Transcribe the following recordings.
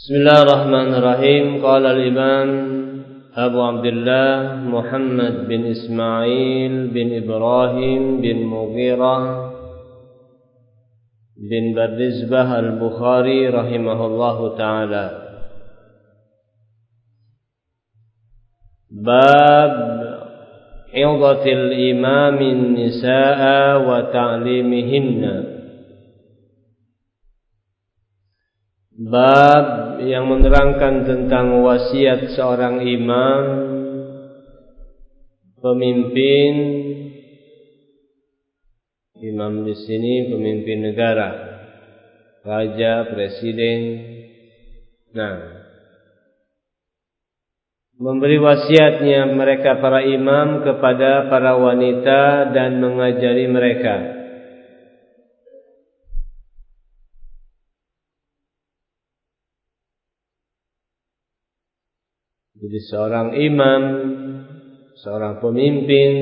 Bismillahirrahmanirrahim. Qala al-Imam Abu Abdullah Muhammad bin Ismail bin Ibrahim bin Mughirah bin Bardizbah al-Bukhari rahimahullahu ta'ala. Bab i'dhatil imamin nisa'a wa ta'limihinna. Bab yang menerangkan tentang wasiat seorang imam, pemimpin. Imam di sini pemimpin negara, raja, presiden. Memberi wasiatnya mereka para imam kepada para wanita dan mengajari mereka. Jadi seorang imam, seorang pemimpin,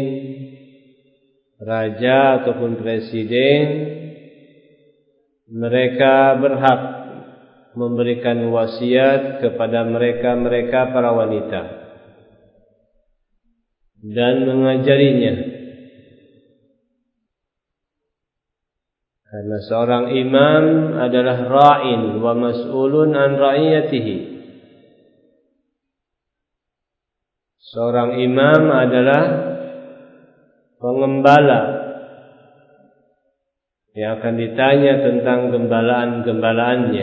raja ataupun presiden, mereka berhak memberikan wasiat kepada mereka para wanita dan mengajarinya. Karena seorang imam adalah ra'in wa mas'ulun an ra'iyatihi. Seorang imam adalah pengembala yang akan ditanya tentang gembalaan-gembalaannya.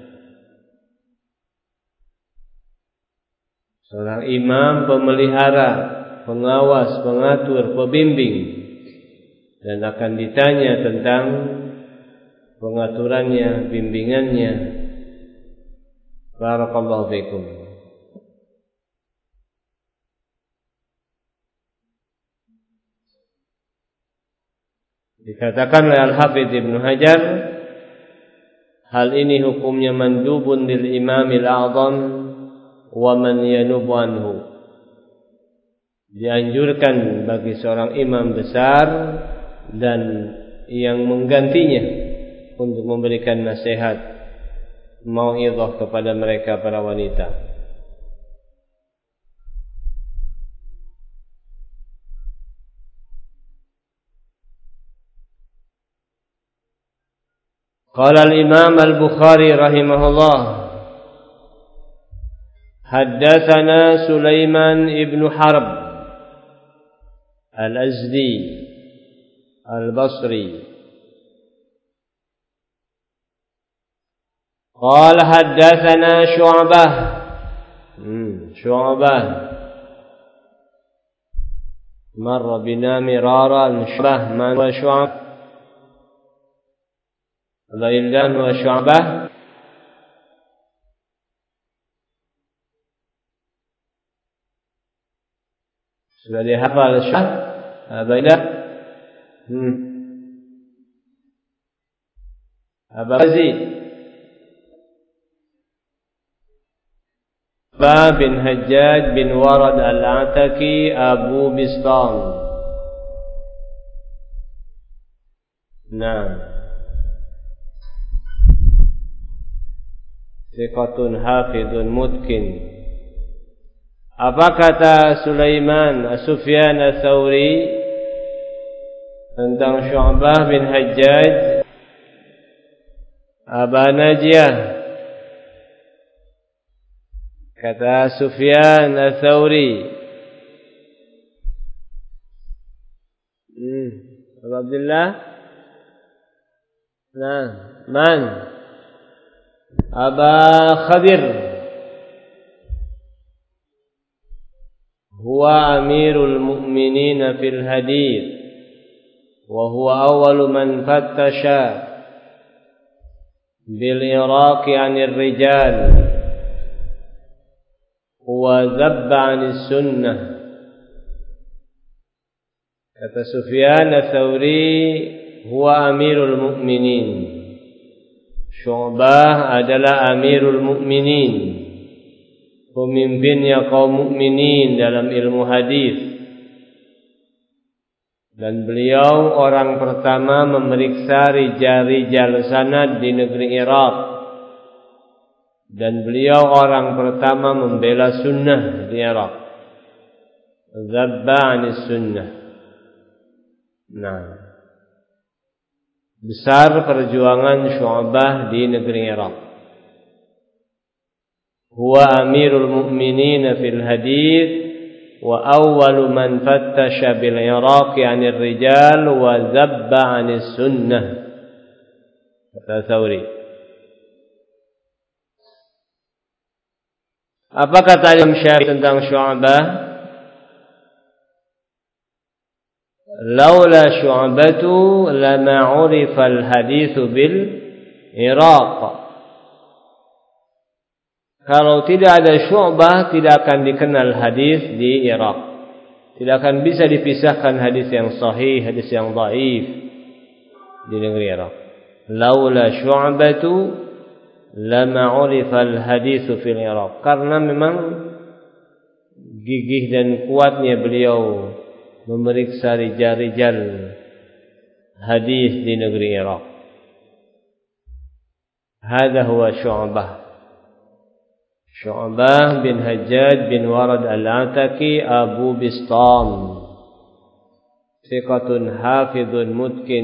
Seorang imam pemelihara, pengawas, pengatur, pembimbing, dan akan ditanya tentang pengaturannya, bimbingannya. Barakallahu fikum. Dikatakan oleh Al-Hafidz Ibnu Hajar, hal ini hukumnya mandubun lil imamil a'zam wa man yanubu anhu. Dianjurkan bagi seorang imam besar dan yang menggantinya untuk memberikan nasihat, mau'izah kepada mereka para wanita. Qala al-Imam al-Bukhari rahimahullah, haddatsana Sulaiman ibn Harb al-Azdi al-Basri qala haddatsana Syu'bah marra bina miraran Syu'bah man wa Syu'bah Ghailan wa Syu'bah sudah dihafal Syu'bah Ghailan Abazi bin Hajjaj bin Warad al-Ataki Abu Bistam. Thiqatun hafidun mutkin. Apa kata Sulaiman Sufyan Ats-Tsauri tentang Syu'bah bin Hajjaj Aba Najiyah? Kata Sufyan Ats-Tsauri, Abu Abdullah, man Aba Khadir huwa amirul mu'minin fil hadith wa huwa awwalu man fattasha bil Iraq 'anil rijal wa zabba 'anis sunnah. Kata Sufyan Ats-Tsauri, huwa amirul mu'minin. Syu'bah adalah amirul mu'minin, pemimpinnya kaum mukminin dalam ilmu hadis. Dan beliau orang pertama memeriksa rijal-rijal sanad di negeri Irak dan beliau orang pertama membela sunnah di Irak. Zabba 'anis sunnah. Nah, besar perjuangan Syu'bah di negeri Irak. Huwa amirul mu'minin fil hadits wa awwalu man fattasha bil Iraq 'anil rijal wa zabba 'anis sunnah. Kata Thawri. Apa kata Imam Syafi'i tentang Syu'bah? Laula Syu'batu lama 'urifa al-hadits bil Iraq. Kalau tidak ada Syu'bah, tidak akan dikenal hadis di Irak. Tidak akan bisa dipisahkan hadis yang sahih, hadis yang dhaif di negeri Irak. Laula Syu'batu lama 'urifa al-hadits fil Irak. Karena memang gigih dan kuatnya beliau memeriksa rijal-rijal hadis di negeri Irak. Hada huwa Syu'bah. Syu'bah bin Hajjaj bin Warad al-Ataki Abu Bistam, thiqatun hafidhun mutkin.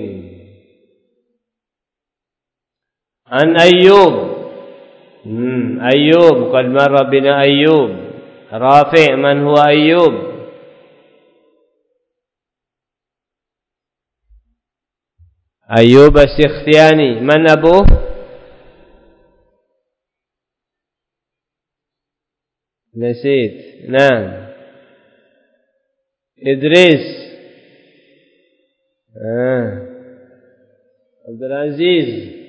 An Ayyub. Ayyub qad marra bina Ayyub. Rafi' man huwa Ayyub? Ayyub as-Sikhtiyani. Man abuh? Nasid. Nah. Idris. Abdul Aziz.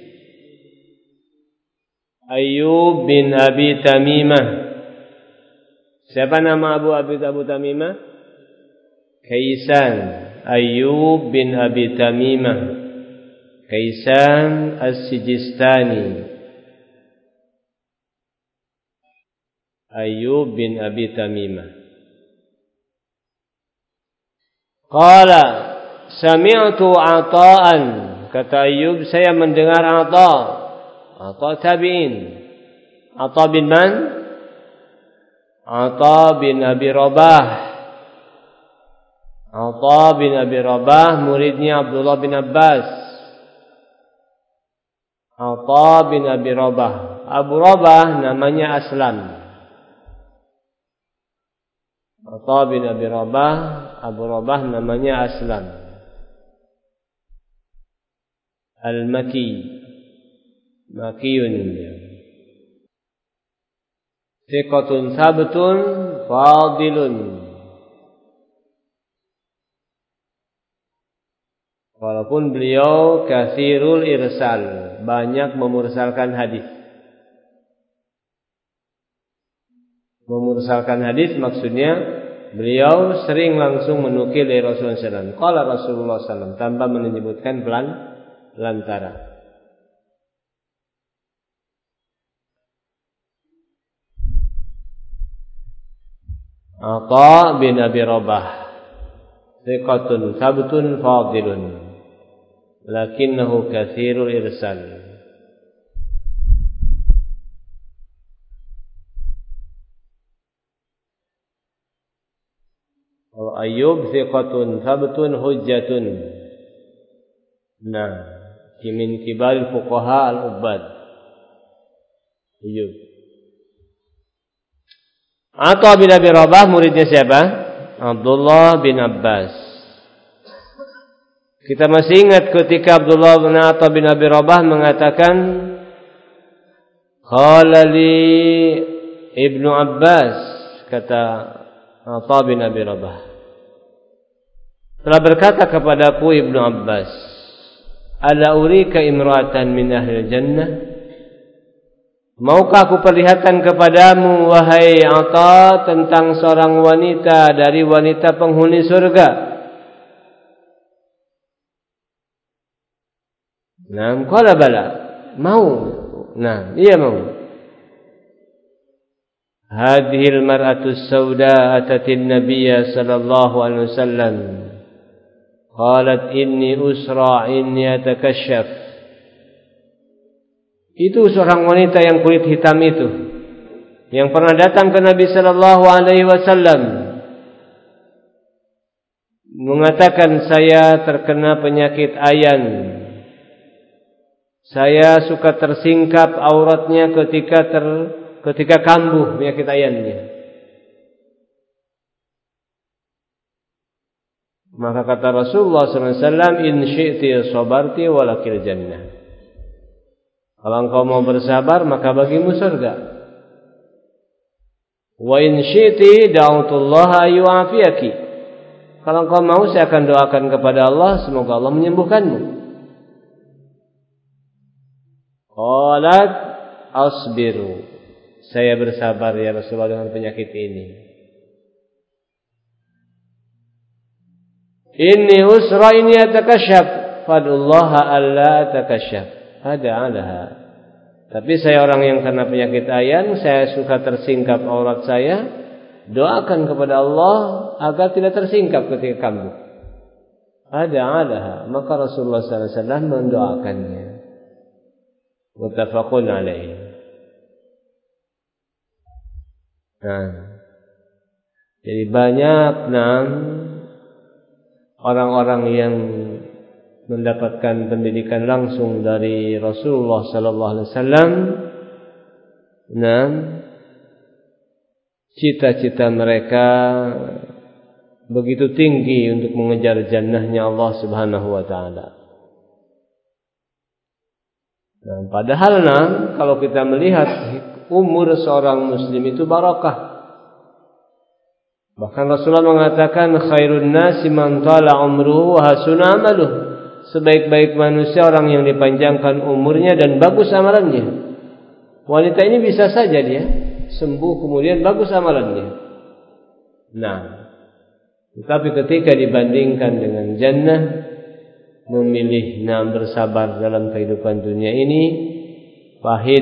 Ayyub bin Abi Tamimah. Siapa nama Abu Tamimah? Kaisan. Ayyub bin Abi Tamimah. Kaisan As-Sijistani. Ayyub bin Abi Tamimah. Qala sami'tu Ata'an. Kata Ayyub, saya mendengar Ata' tabi'in. Ata' bin man? Ata' bin Abi Rabah. Ata' bin Abi Rabah muridnya Abdullah bin Abbas. Ata' bin Abi Rabah. Abu Rabah namanya Aslam. Ata' bin Abi Rabah, Abu Rabah namanya Aslam. Al-Maki. Makiyun. Thiqatun sabtun fadilun. Walaupun beliau kathirul irsal, banyak memursalkan hadis. Memursalkan hadis maksudnya beliau sering langsung menukil dari Rasulullah SAW. Qala Rasulullah SAW tanpa menyebutkan pelantara. Ata' bin Abi Rabah, thiqatun sabtun fadilun, lakinnahu kathirul irsal. Ayyub thiqatun sabtun hujjatun. Nah, min kibaril fuqaha al-ubbad. Ayyub. Ata' bin Abi Rabah muridnya siapa? Abdullah bin Abbas. Kita masih ingat ketika Abdullah bin Ata' bin Abi Rabah mengatakan, qala li Ibnu Abbas, kata Ata' bin Abi Rabah, telah berkata kepadaku Ibnu Abbas, ala urika imra'atan min ahli jannah, maukah aku perlihatkan kepadamu wahai Ata tentang seorang wanita dari wanita penghuni surga? Nah, qala bala, mau. Nah, iya mau. Hadhil mar'atu sauda atatin nabiyya sallallahu alaihi wasallam. Qalat inni usra inni atakashaf. Itu seorang wanita yang kulit hitam itu, yang pernah datang ke Nabi sallallahu alaihi wasallam mengatakan, saya terkena penyakit ayan. Saya suka tersingkap auratnya ketika kambuh penyakit ayannya. Maka kata Rasulullah SAW, in syi'ti sabarti walakil jannah. Kalau engkau mau bersabar, maka bagimu surga. Wa in syi'ti da'utullaha yu'afiyaki. Kalau engkau mau, saya akan doakan kepada Allah, semoga Allah menyembuhkanmu. Qalat asbiru. Saya bersabar ya Rasulullah dengan penyakit ini. Inni usra ini atakashaf, fadullah alla atakashaf. Ada alaha. Tapi saya orang yang kena penyakit ayan, saya suka tersingkap aurat saya. Doakan kepada Allah agar tidak tersingkap ketika kambuh. Ada alaha. Maka Rasulullah SAW mendoakannya. Muttafaqun alaihi. Jadi banyak orang-orang yang mendapatkan pendidikan langsung dari Rasulullah sallallahu alaihi wasallam. Cita-cita mereka begitu tinggi untuk mengejar jannahnya Allah Subhanahu wa taala. Padahal kalau kita melihat umur seorang muslim itu barakah. Bahkan Rasulullah mengatakan, khairun nasi man tala umruhu wa hasuna amaluh. Sebaik-baik manusia orang yang dipanjangkan umurnya dan bagus amalannya. Wanita ini bisa saja dia sembuh kemudian bagus amalannya. Tetapi ketika dibandingkan dengan jannah, memilih bersabar dalam kehidupan dunia ini pahit,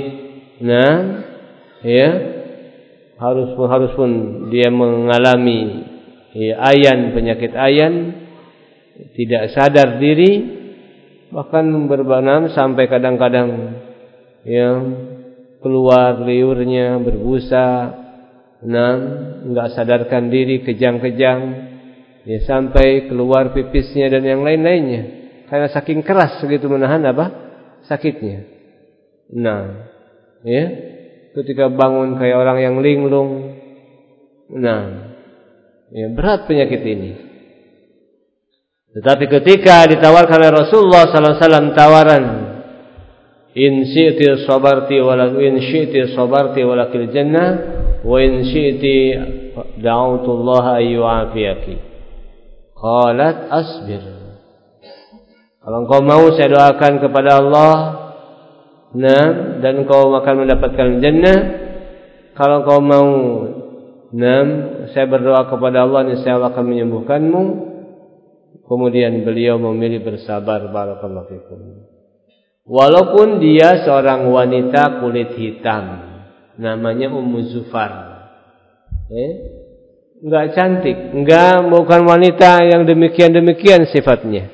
harus pun dia mengalami penyakit ayan, tidak sadar diri, bahkan berbanam sampai kadang-kadang keluar liurnya, berbusa, enggak sadarkan diri, kejang-kejang, sampai keluar pipisnya dan yang lain-lainnya. Karena saking keras begitu menahan sakitnya. Ketika bangun kayak orang yang linglung. Berat penyakit ini. Tetapi ketika ditawarkan oleh Rasulullah sallallahu alaihi wasallam tawaran, in syi'ti sabarti walakil jannah, wa in syi'ti da'utullaha ayyu'afiyaki. Qalat asbir. Kalau engkau mau, saya doakan kepada Allah, dan engkau akan mendapatkan jannah. Kalau engkau mau, saya berdoa kepada Allah, niscaya Allah akan menyembuhkanmu. Kemudian beliau memilih bersabar. Barakallahu fikum. Walaupun dia seorang wanita kulit hitam, namanya Ummu Zufar, enggak cantik, bukan wanita yang demikian sifatnya.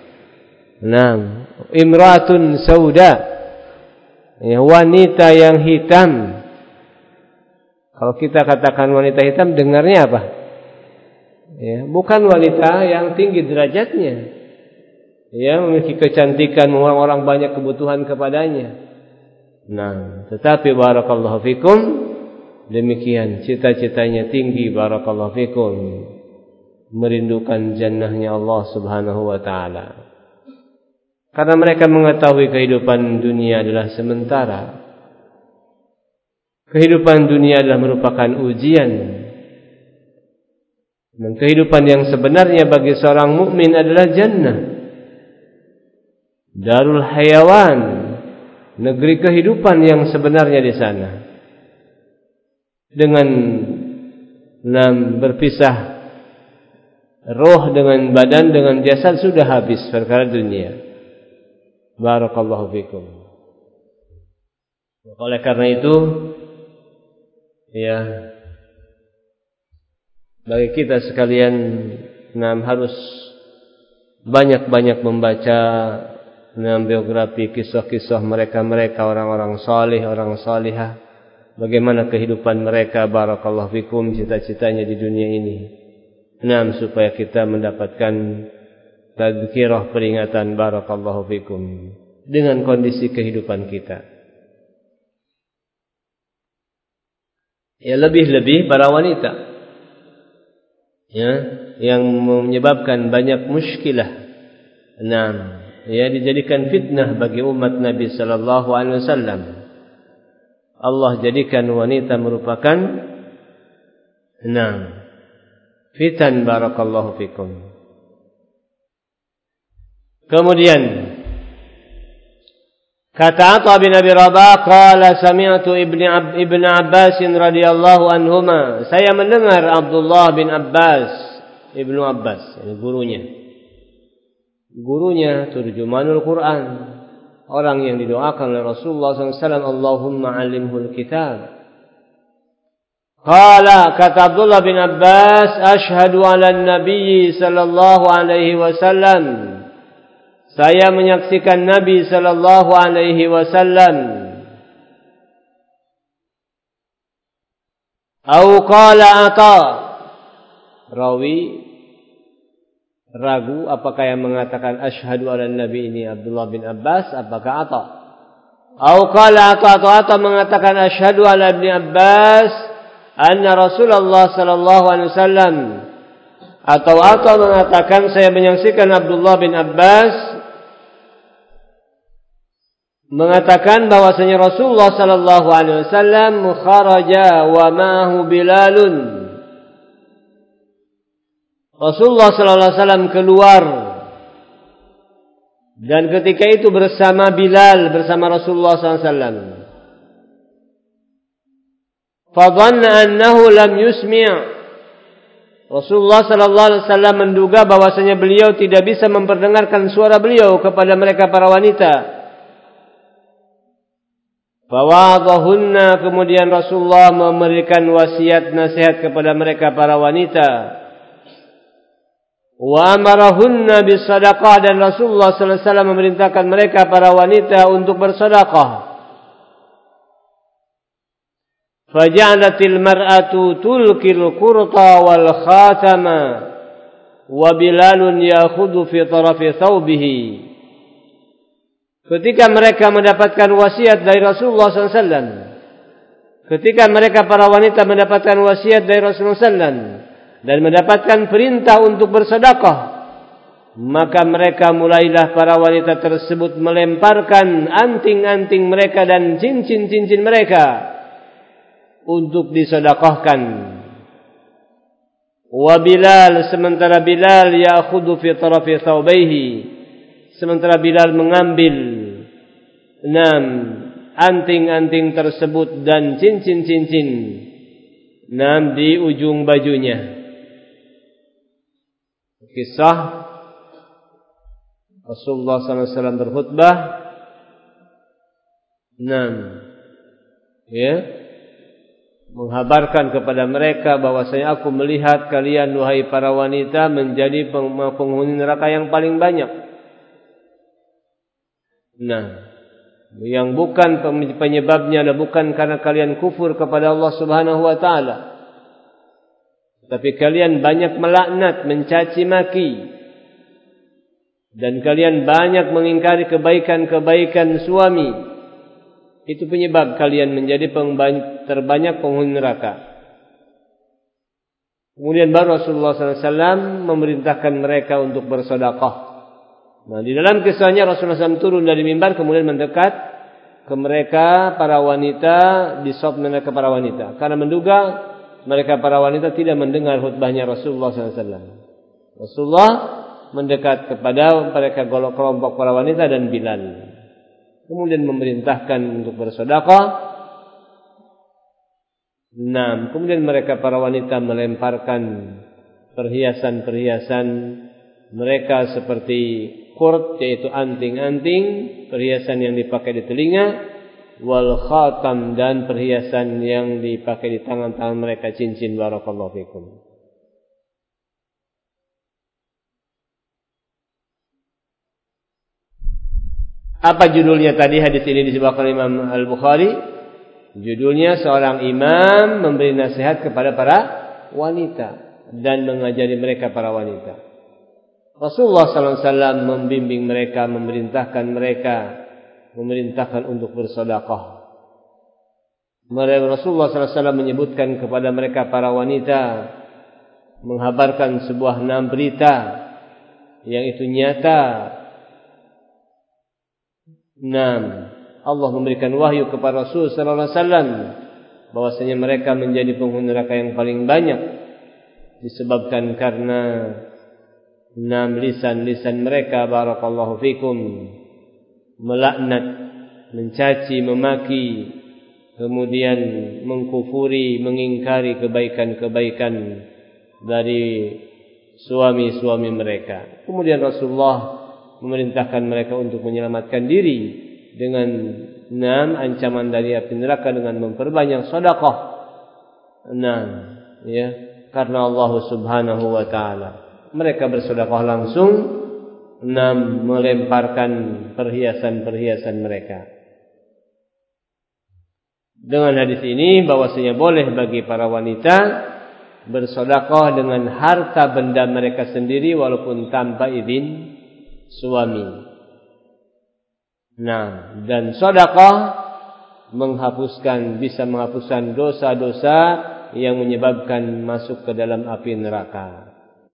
Imratun sauda, wanita yang hitam. Kalau kita katakan wanita hitam, dengarnya apa? Bukan wanita yang tinggi derajatnya, memiliki kecantikan, orang-orang banyak kebutuhan kepadanya. Tetapi barakallahu fikum, demikian cita-citanya tinggi, barakallahu fikum, merindukan jannahnya Allah Subhanahu wa taala. Karena mereka mengetahui kehidupan dunia adalah sementara. Kehidupan dunia adalah merupakan ujian. Dan kehidupan yang sebenarnya bagi seorang mukmin adalah jannah, darul hayawan, negeri kehidupan yang sebenarnya di sana. Dengan berpisah roh dengan badan, dengan jasad sudah habis perkara dunia. Barakallahu fikum. Oleh karena itu, bagi kita sekalian harus banyak-banyak membaca biografi kisah-kisah mereka-mereka orang-orang salih, orang salihah. Bagaimana kehidupan mereka, barakallahu fikum, cita-citanya di dunia ini. Supaya kita mendapatkan tadzkirah, peringatan, barakallahu fikum, dengan kondisi kehidupan kita. Ya, lebih-lebih para wanita, ya, yang menyebabkan banyak muskilah. Ya, dijadikan fitnah bagi umat Nabi sallallahu alaihi wasallam. Allah jadikan wanita merupakan fitan, barakallahu fikum. Kemudian kata Atha bin Abi Rabah, qala sami'tu Ibn Abbas radhiyallahu anhuma, saya mendengar Abdullah bin Abbas, Ibnu Abbas, gurunya turjumanul Quran, orang yang didoakan oleh Rasulullah SAW, Allahumma alimhul kitab. Qala, kata Abdullah bin Abbas, ashhadu ala nabi sallallahu alaihi wasallam, saya menyaksikan Nabi sallallahu alaihi wasallam. Au qala Atha, rawi ragu apakah yang mengatakan asyhadu ala nabi ini Abdullah bin Abbas, apakah Atha? Au qala Atha mengatakan asyhadu ala ibn Abbas anna Rasulullah sallallahu alaihi wasallam, atau Atha mengatakan saya menyaksikan Abdullah bin Abbas mengatakan bahwasanya Rasulullah sallallahu alaihi wasallam kharaja wa ma'ahu Bilalun, Rasulullah sallallahu alaihi wasallam keluar dan ketika itu bersama Bilal, bersama Rasulullah sallallahu alaihi wasallam. Fadhanna annahu lam yusmi', Rasulullah sallallahu alaihi wasallam menduga bahwasanya beliau tidak bisa memperdengarkan suara beliau kepada mereka para wanita. Fawadahunna, kemudian Rasulullah memberikan wasiat nasihat kepada mereka para wanita. Wa amarahunna bisadaqah, dan Rasulullah sallallahu alaihi wasallam memerintahkan mereka para wanita untuk bersedekah. Faja'alatil mar'atu tulkil qurta wal khatama wa Bilalun ya'khudhu fi tarafi thawbihi. Ketika mereka mendapatkan wasiat dari Rasulullah SAW, ketika mereka para wanita mendapatkan wasiat dari Rasulullah SAW dan mendapatkan perintah untuk bersedekah, maka mereka mulailah para wanita tersebut melemparkan anting-anting mereka dan cincin-cincin mereka untuk disedekahkan. Wa Bilal, sementara Bilal ya'khudhu fi tarafi thawbaihi, sementara Bilal mengambil anting-anting tersebut dan cincin-cincin di ujung bajunya. Kisah Rasulullah SAW berkhutbah, menghabarkan kepada mereka bahwasanya aku melihat kalian wahai para wanita menjadi penghuni neraka yang paling banyak. Yang bukan penyebabnya adalah bukan karena kalian kufur kepada Allah Subhanahu wa taala, tapi kalian banyak melaknat, mencaci maki, dan kalian banyak mengingkari kebaikan-kebaikan suami. Itu penyebab kalian menjadi terbanyak penghuni neraka. Kemudian baru Rasulullah SAW memerintahkan mereka untuk bersedekah. Di dalam kisahnya Rasulullah SAW turun dari mimbar, kemudian mendekat ke mereka para wanita, di saf mereka para wanita, karena menduga mereka para wanita tidak mendengar khutbahnya Rasulullah SAW. Rasulullah mendekat kepada mereka kelompok para wanita dan Bilal, kemudian memerintahkan untuk bersedekah. Kemudian mereka para wanita melemparkan perhiasan-perhiasan mereka seperti qurt, yaitu anting-anting, perhiasan yang dipakai di telinga, wal khatam, dan perhiasan yang dipakai di tangan-tangan mereka, cincin, barakallahu fikum. Apa judulnya tadi hadis ini disebutkan Imam Al-Bukhari? Judulnya seorang imam memberi nasihat kepada para wanita dan mengajari mereka para wanita. Rasulullah sallallahu alaihi wasallam membimbing mereka, memerintahkan untuk bersedekah. Rasulullah sallallahu alaihi wasallam menyebutkan kepada mereka para wanita, menghabarkan sebuah 6 berita yang itu nyata. 6. Allah memberikan wahyu kepada Rasul sallallahu alaihi wasallam bahwasanya mereka menjadi penghuni neraka yang paling banyak disebabkan karena 6 lisan mereka, barakallahu fikum, melaknat, mencaci, memaki, kemudian mengkufuri, mengingkari kebaikan-kebaikan dari suami-suami mereka. Kemudian Rasulullah memerintahkan mereka untuk menyelamatkan diri dengan 6 ancaman dari api neraka dengan memperbanyak sedekah. 6, ya, karena Allah Subhanahu wa taala. Mereka bersedekah langsung. 6, melemparkan perhiasan-perhiasan mereka. Dengan hadis ini bahwasanya boleh bagi para wanita bersedekah dengan harta benda mereka sendiri walaupun tanpa izin suami. Dan sedekah bisa menghapuskan dosa-dosa yang menyebabkan masuk ke dalam api neraka.